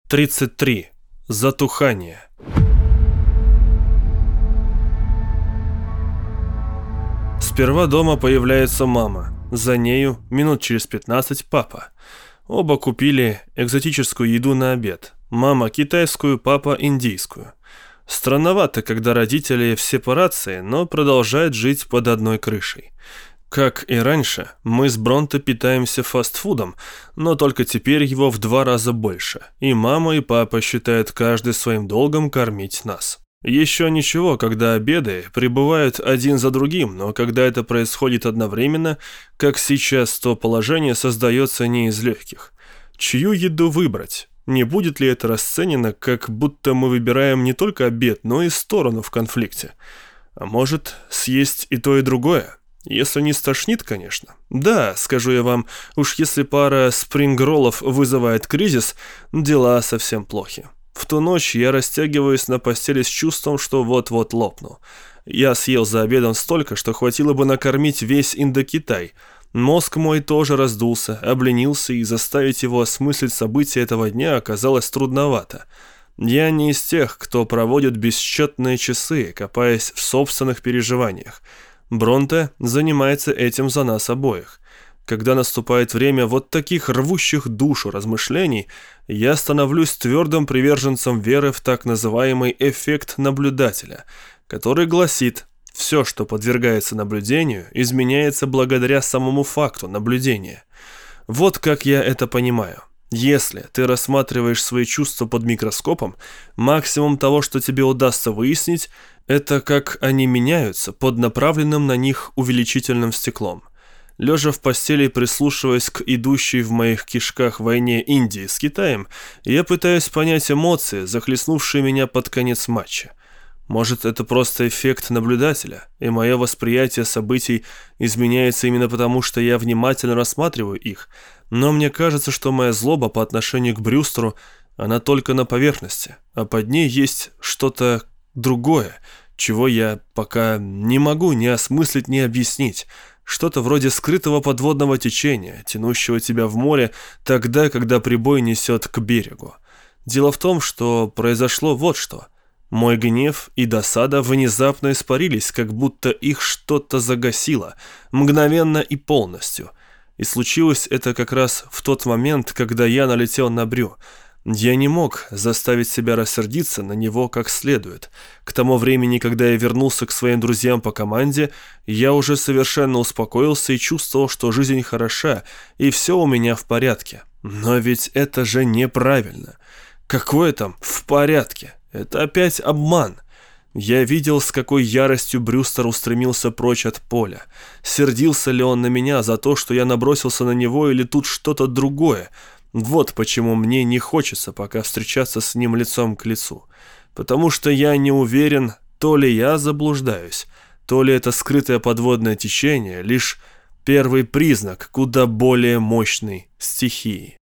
33. Затухание. Сперва дома появляется мама, за нею минут через 15 папа. Оба купили экзотическую еду на обед. Мама китайскую, папа индийскую. Странновато, когда родители в сепарации, но продолжают жить под одной крышей. Как и раньше, мы с Бронте питаемся фастфудом, но только теперь его в 2 раза больше. И мама, и папа считают каждый своим долгом кормить нас. Еще ничего, когда обеды прибывают один за другим, но когда это происходит одновременно, как сейчас, то положение создается не из легких. Чью еду выбрать? Не будет ли это расценено, как будто мы выбираем не только обед, но и сторону в конфликте? А может, съесть и то, и другое? Если не стошнит, конечно. Да, скажу я вам, уж если пара спрингроллов вызывает кризис, дела совсем плохи. В ту ночь я растягиваюсь на постели с чувством, что вот-вот лопну. Я съел за обедом столько, что хватило бы накормить весь Индокитай. Мозг мой тоже раздулся, обленился, и заставить его осмыслить события этого дня оказалось трудновато. Я не из тех, кто проводит бесчетные часы, копаясь в собственных переживаниях. Бронте занимается этим за нас обоих. Когда наступает время вот таких рвущих душу размышлений, я становлюсь твердым приверженцем веры в так называемый эффект наблюдателя, который гласит: все, что подвергается наблюдению, изменяется благодаря самому факту наблюдения. Вот как я это понимаю. Если ты рассматриваешь свои чувства под микроскопом, максимум того, что тебе удастся выяснить, это как они меняются под направленным на них увеличительным стеклом. Лежа в постели и прислушиваясь к идущей в моих кишках войне Индии с Китаем, я пытаюсь понять эмоции, захлестнувшие меня под конец матча. Может, это просто эффект наблюдателя, и мое восприятие событий изменяется именно потому, что я внимательно рассматриваю их, но мне кажется, что моя злоба по отношению к Брюстеру, она только на поверхности, а под ней есть что-то другое, чего я пока не могу ни осмыслить, ни объяснить. Что-то вроде скрытого подводного течения, тянущего тебя в море тогда, когда прибой несет к берегу. Дело в том, что произошло вот что. Мой гнев и досада внезапно испарились, как будто их что-то загасило, мгновенно и полностью. И случилось это как раз в тот момент, когда я налетел на Брю. Я не мог заставить себя рассердиться на него как следует. К тому времени, когда я вернулся к своим друзьям по команде, я уже совершенно успокоился и чувствовал, что жизнь хороша, и все у меня в порядке. Но ведь это же неправильно. Какое там «в порядке»? Это опять обман. Я видел, с какой яростью Брюстер устремился прочь от поля. Сердился ли он на меня за то, что я набросился на него, или тут что-то другое? Вот почему мне не хочется пока встречаться с ним лицом к лицу. Потому что я не уверен, то ли я заблуждаюсь, то ли это скрытое подводное течение лишь первый признак куда более мощной стихии.